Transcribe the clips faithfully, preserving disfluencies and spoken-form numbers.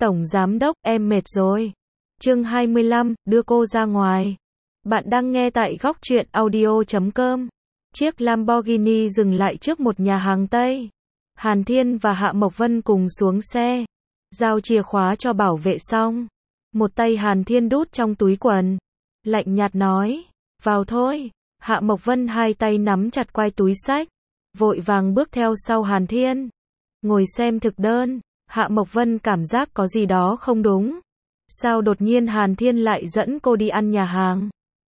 Tổng Giám Đốc, em mệt rồi. Chương hai mươi lăm, đưa cô ra ngoài. Bạn đang nghe tại góc truyện audio chấm com. Chiếc Lamborghini dừng lại trước một nhà hàng Tây. Hàn Thiên và Hạ Mộc Vân cùng xuống xe. Giao chìa khóa cho bảo vệ xong. Một tay Hàn Thiên đút trong túi quần. Lạnh nhạt nói, vào thôi. Hạ Mộc Vân hai tay nắm chặt quai túi xách. Vội vàng bước theo sau Hàn Thiên. Ngồi xem thực đơn. Hạ Mộc Vân cảm giác có gì đó không đúng. Sao đột nhiên Hàn Thiên lại dẫn cô đi ăn nhà hàng?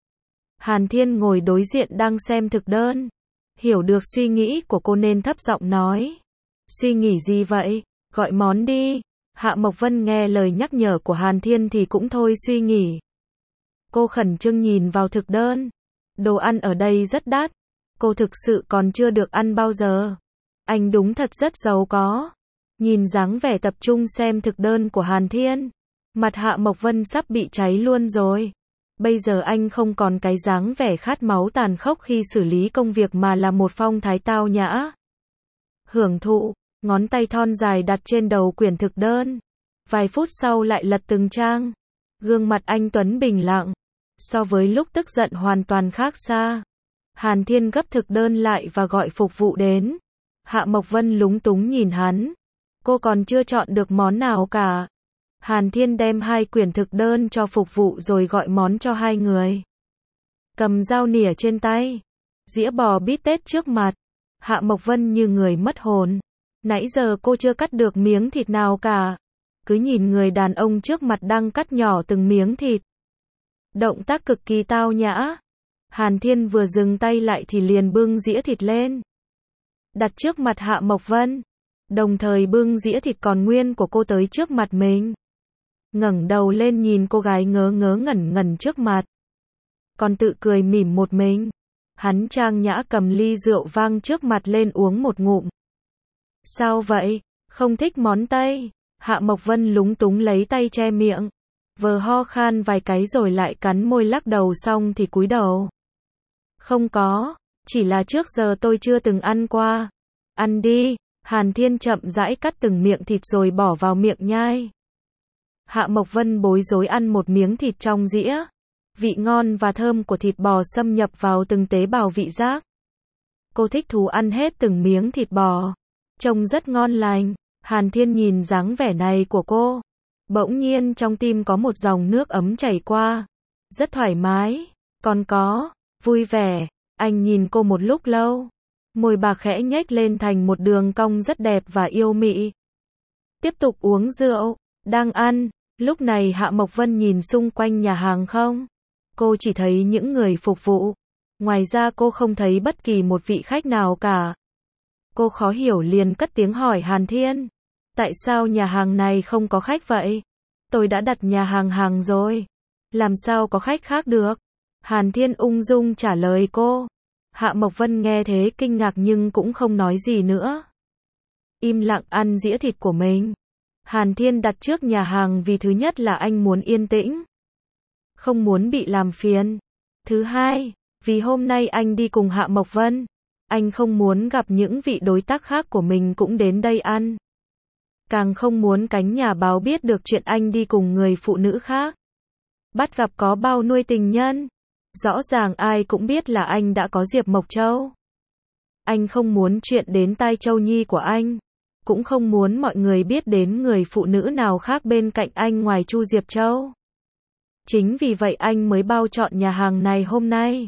Hàn Thiên ngồi đối diện đang xem thực đơn. Hiểu được suy nghĩ của cô nên thấp giọng nói. Suy nghĩ gì vậy? Gọi món đi. Hạ Mộc Vân nghe lời nhắc nhở của Hàn Thiên thì cũng thôi suy nghĩ. Cô khẩn trương nhìn vào thực đơn. Đồ ăn ở đây rất đắt. Cô thực sự còn chưa được ăn bao giờ. Anh đúng thật rất giàu có. Nhìn dáng vẻ tập trung xem thực đơn của Hàn Thiên. Mặt Hạ Mộc Vân sắp bị cháy luôn rồi. Bây giờ anh không còn cái dáng vẻ khát máu tàn khốc khi xử lý công việc mà là một phong thái tao nhã. Hưởng thụ, ngón tay thon dài đặt trên đầu quyển thực đơn. Vài phút sau lại lật từng trang. Gương mặt anh tuấn bình lặng. So với lúc tức giận hoàn toàn khác xa. Hàn Thiên gấp thực đơn lại và gọi phục vụ đến. Hạ Mộc Vân lúng túng nhìn hắn. Cô còn chưa chọn được món nào cả. Hàn Thiên đem hai quyển thực đơn cho phục vụ rồi gọi món cho hai người. Cầm dao nĩa trên tay. Dĩa bò bít tết trước mặt. Hạ Mộc Vân như người mất hồn. Nãy giờ cô chưa cắt được miếng thịt nào cả. Cứ nhìn người đàn ông trước mặt đang cắt nhỏ từng miếng thịt. Động tác cực kỳ tao nhã. Hàn Thiên vừa dừng tay lại thì liền bưng dĩa thịt lên. Đặt trước mặt Hạ Mộc Vân. Đồng thời bưng dĩa thịt còn nguyên của cô tới trước mặt mình. Ngẩng đầu lên nhìn cô gái ngớ ngớ ngẩn ngẩn trước mặt. Còn tự cười mỉm một mình. Hắn trang nhã cầm ly rượu vang trước mặt lên uống một ngụm. Sao vậy? Không thích món Tây? Hạ Mộc Vân lúng túng lấy tay che miệng. Vờ ho khan vài cái rồi lại cắn môi lắc đầu xong thì cúi đầu. Không có, chỉ là trước giờ tôi chưa từng ăn qua. Ăn đi. Hàn Thiên chậm rãi cắt từng miệng thịt rồi bỏ vào miệng nhai. Hạ Mộc Vân bối rối ăn một miếng thịt trong dĩa. Vị ngon và thơm của thịt bò xâm nhập vào từng tế bào vị giác. Cô thích thú ăn hết từng miếng thịt bò. Trông rất ngon lành. Hàn Thiên nhìn dáng vẻ này của cô. Bỗng nhiên trong tim có một dòng nước ấm chảy qua. Rất thoải mái. Còn có, vui vẻ. Anh nhìn cô một lúc lâu. Môi bà khẽ nhếch lên thành một đường cong rất đẹp và yêu mị. Tiếp tục uống rượu. Đang ăn. Lúc này Hạ Mộc Vân nhìn xung quanh nhà hàng không. Cô chỉ thấy những người phục vụ. Ngoài ra cô không thấy bất kỳ một vị khách nào cả. Cô khó hiểu liền cất tiếng hỏi Hàn Thiên. Tại sao nhà hàng này không có khách vậy? Tôi đã đặt nhà hàng hàng rồi. Làm sao có khách khác được? Hàn Thiên ung dung trả lời cô. Hạ Mộc Vân nghe thế kinh ngạc nhưng cũng không nói gì nữa. Im lặng ăn dĩa thịt của mình. Hàn Thiên đặt trước nhà hàng vì thứ nhất là anh muốn yên tĩnh. Không muốn bị làm phiền. Thứ hai, vì hôm nay anh đi cùng Hạ Mộc Vân. Anh không muốn gặp những vị đối tác khác của mình cũng đến đây ăn. Càng không muốn cánh nhà báo biết được chuyện anh đi cùng người phụ nữ khác. Bắt gặp có bao nuôi tình nhân. Rõ ràng ai cũng biết là anh đã có Diệp Mộc Châu. Anh không muốn chuyện đến tai Châu Nhi của anh. Cũng không muốn mọi người biết đến người phụ nữ nào khác bên cạnh anh ngoài Chu Diệp Châu. Chính vì vậy anh mới bao chọn nhà hàng này hôm nay.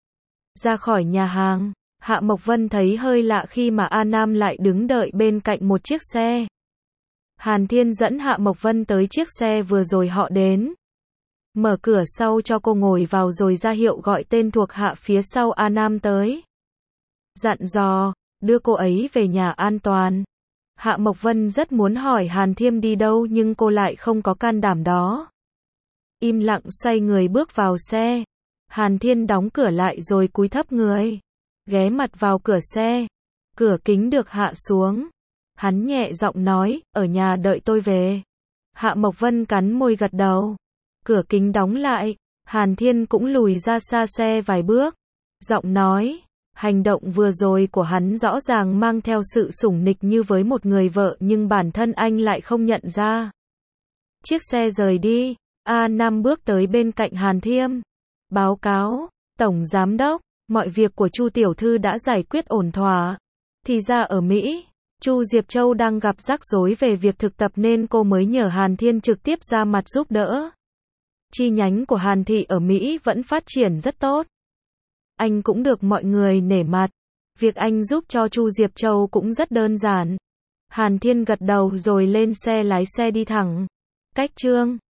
Ra khỏi nhà hàng, Hạ Mộc Vân thấy hơi lạ khi mà A Nam lại đứng đợi bên cạnh một chiếc xe. Hàn Thiên dẫn Hạ Mộc Vân tới chiếc xe vừa rồi họ đến. Mở cửa sau cho cô ngồi vào rồi ra hiệu gọi tên thuộc hạ phía sau A Nam tới. Dặn dò, đưa cô ấy về nhà an toàn. Hạ Mộc Vân rất muốn hỏi Hàn Thiên đi đâu nhưng cô lại không có can đảm đó. Im lặng xoay người bước vào xe. Hàn Thiên đóng cửa lại rồi cúi thấp người. Ghé mặt vào cửa xe. Cửa kính được hạ xuống. Hắn nhẹ giọng nói, ở nhà đợi tôi về. Hạ Mộc Vân cắn môi gật đầu. Cửa kính đóng lại. Hàn Thiên cũng lùi ra xa xe vài bước. Giọng nói. Hành động vừa rồi của hắn rõ ràng mang theo sự sủng nịch như với một người vợ nhưng bản thân anh lại không nhận ra. Chiếc xe rời đi, A Nam bước tới bên cạnh Hàn Thiêm. Báo cáo, Tổng Giám đốc, mọi việc của Chu tiểu thư đã giải quyết ổn thỏa. Thì ra ở Mỹ, Chu Diệp Châu đang gặp rắc rối về việc thực tập nên cô mới nhờ Hàn Thiên trực tiếp ra mặt giúp đỡ. Chi nhánh của Hàn Thị ở Mỹ vẫn phát triển rất tốt. Anh cũng được mọi người nể mặt. Việc anh giúp cho Chu Diệp Châu cũng rất đơn giản. Hàn Thiên gật đầu rồi lên xe lái xe đi thẳng. Cách Trương